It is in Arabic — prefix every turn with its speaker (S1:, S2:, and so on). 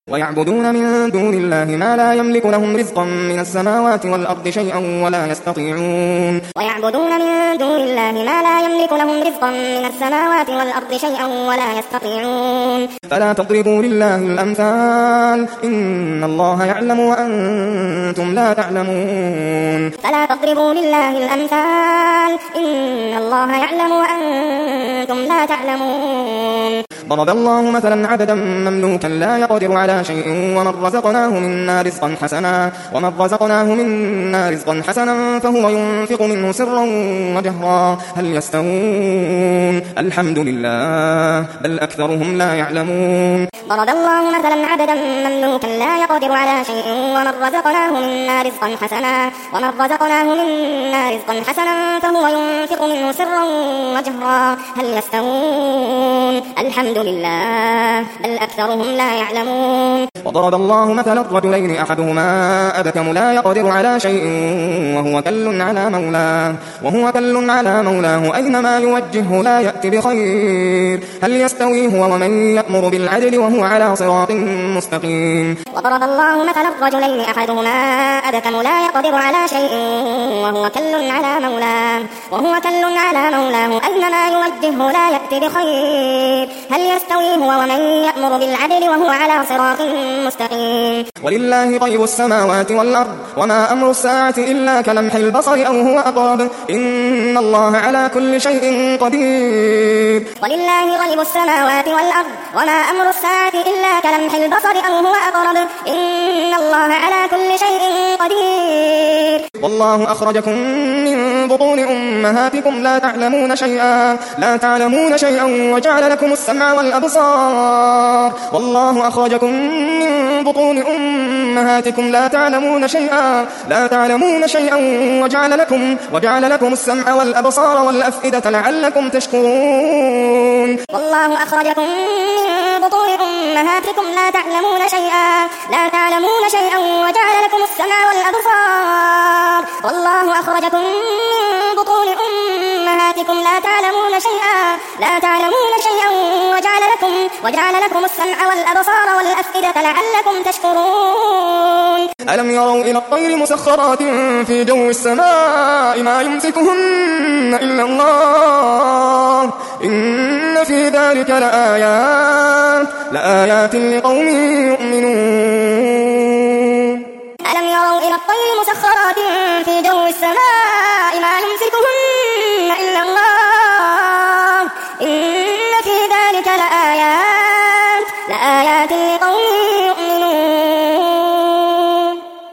S1: ويعبدون من دون الله ما لا يملك لهم رزقا من السماوات والأرض شيئا ولا يستطيعون
S2: ويعبدون من دون الله ما لا يملك لهم رزقا من السماوات والأرض شيئا ولا يستطيعون
S1: فلا تضربوا لله الأمثال إن الله يعلم وأنتم لا تعلمون
S2: فلا تضربوا لله الأمثال إن الله يعلم وأنتم لا تعلمون
S1: ضرب الله مثلا عبدا مملوكا لا يقدر على شيء ومن رزقناه منا رزقا حسنا فهو ينفق منه سرا وجهرا هل يستوون الحمد لله بل أكثرهم لا يعلمون
S2: ضرب الله مثلا عبدا مملوكا لا يقدر على شيء ومن رزقناه منا رزقا حسنا فهو ينفق منه سرا وجهرا هل يستوون الحمد لله بل أكثرهم لا يعلمون
S1: وضرب الله مثلا رجلين أحدهما أبكم لا يقدر على شيء وهو كل على مولاه أينما يوجهه لا يأتي بخير هل يستوي هو ومن يأمر بالعدل وهو على صراط مستقيم
S2: وضرب الله مثلا رجلين أحدهما أبكم لا يقدر على شيء وهو كل على مولاه أينما يوجهه لا يأتي بخير هل يستوي هو ومن يأمر بالعدل وهو على صراط مستقيم
S1: ولله غيب السماوات والأرض وما أمر الساعة إلا كلمح البصر أو هو أقرب إن الله على كل شيء قدير
S2: ولله غيب السماوات والأرض وما أمر الساعة إلا كلمح البصر أو هو أقرب إن الله على كل شيء قدير
S1: والله أخرجكم من بطون أمهاتكم لا تعلمون شيئا وجعل لكم السمع والأبصار والله أخرجكم من بطون أمهاتكم لا تعلمون شيئا وجعل لكم السمع والأبصار والأفئدة لعلكم تشكرون
S2: والله أخرجكم من بطون أمهاتكم لا تعلمون شيئا وجعل لكم السمع والأبصار والله أخرجكم من بطون أمهاتكم لا تعلمون شيئا وجعل لكم السمع والأبصار والأفئدة لعلكم تشكرون
S1: ألم يروا إلى الطير مسخرات في جو السماء ما يمسكهن إلا الله إن في ذلك لآيات لقوم يؤمنون
S2: ألم يروا إلى الطير مسخرات في جو السماء